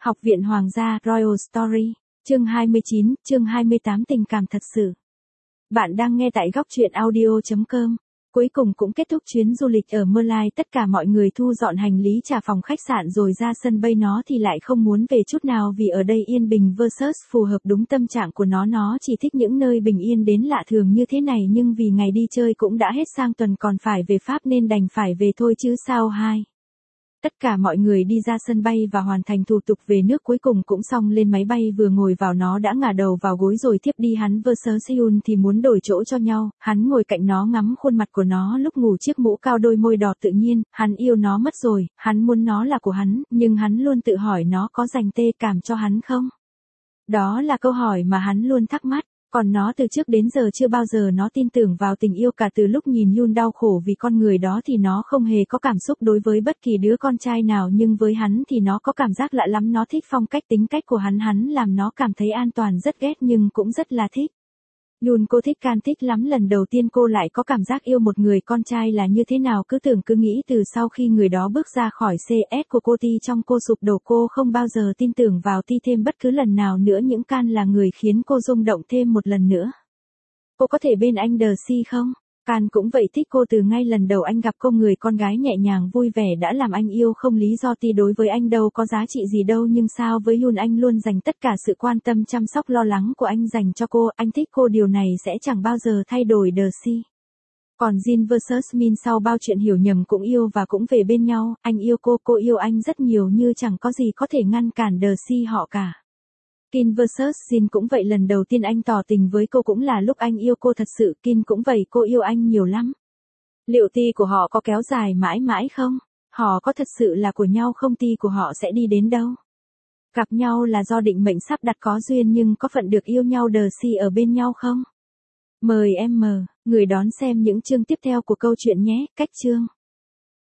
Học viện Hoàng gia Royal Story, chương 29, chương 28 tình cảm thật sự. Bạn đang nghe tại góc truyện audio.com. Cuối cùng cũng kết thúc chuyến du lịch ở Merlion, tất cả mọi người thu dọn hành lý trả phòng khách sạn rồi ra sân bay, nó thì lại không muốn về chút nào vì ở đây yên bình versus phù hợp đúng tâm trạng của nó chỉ thích những nơi bình yên đến lạ thường như thế này, nhưng vì ngày đi chơi cũng đã hết sang tuần còn phải về Pháp nên đành phải về thôi chứ sao hai. Tất cả mọi người đi ra sân bay và hoàn thành thủ tục về nước cuối cùng cũng xong. Lên máy bay vừa ngồi vào nó đã ngả đầu vào gối rồi thiếp đi. Hắn versus Seoul thì muốn đổi chỗ cho nhau, hắn ngồi cạnh nó ngắm khuôn mặt của nó lúc ngủ, chiếc mũ cao, đôi môi đỏ tự nhiên, hắn yêu nó mất rồi, hắn muốn nó là của hắn, nhưng hắn luôn tự hỏi nó có dành tê cảm cho hắn không? Đó là câu hỏi mà hắn luôn thắc mắc. Còn nó từ trước đến giờ chưa bao giờ nó tin tưởng vào tình yêu cả. Từ lúc nhìn Yoon đau khổ vì con người đó thì nó không hề có cảm xúc đối với bất kỳ đứa con trai nào, nhưng với hắn thì nó có cảm giác lạ lắm. Nó thích phong cách tính cách của hắn làm nó cảm thấy an toàn, rất ghét nhưng cũng rất là thích. Yoon cô thích Can thích lắm, lần đầu tiên cô lại có cảm giác yêu một người con trai là như thế nào, cứ tưởng cứ nghĩ từ sau khi người đó bước ra khỏi CS của cô Ti trong cô sụp đổ, cô không bao giờ tin tưởng vào Ti thêm bất cứ lần nào nữa. Những Can là người khiến cô rung động thêm một lần nữa. Cô có thể bên anh Đờ-Si không? Can cũng vậy, thích cô từ ngay lần đầu anh gặp cô, người con gái nhẹ nhàng vui vẻ đã làm anh yêu không lý do. Ti đối với anh đâu có giá trị gì đâu, nhưng sao với Yoon anh luôn dành tất cả sự quan tâm chăm sóc lo lắng của anh dành cho cô, anh thích cô, điều này sẽ chẳng bao giờ thay đổi. Đờ-Si. Còn Jin versus Min sau bao chuyện hiểu nhầm cũng yêu và cũng về bên nhau, anh yêu cô yêu anh rất nhiều, như chẳng có gì có thể ngăn cản Đờ-Si họ cả. Kim versus Jin cũng vậy, lần đầu tiên anh tỏ tình với cô cũng là lúc anh yêu cô thật sự. Kim cũng vậy, cô yêu anh nhiều lắm. Liệu Ti của họ có kéo dài mãi mãi không? Họ có thật sự là của nhau không? Ti của họ sẽ đi đến đâu? Gặp nhau là do định mệnh sắp đặt có duyên, nhưng có phận được yêu nhau Đờ-Si ở bên nhau không? Mời em người đón xem những chương tiếp theo của câu chuyện nhé. Cách chương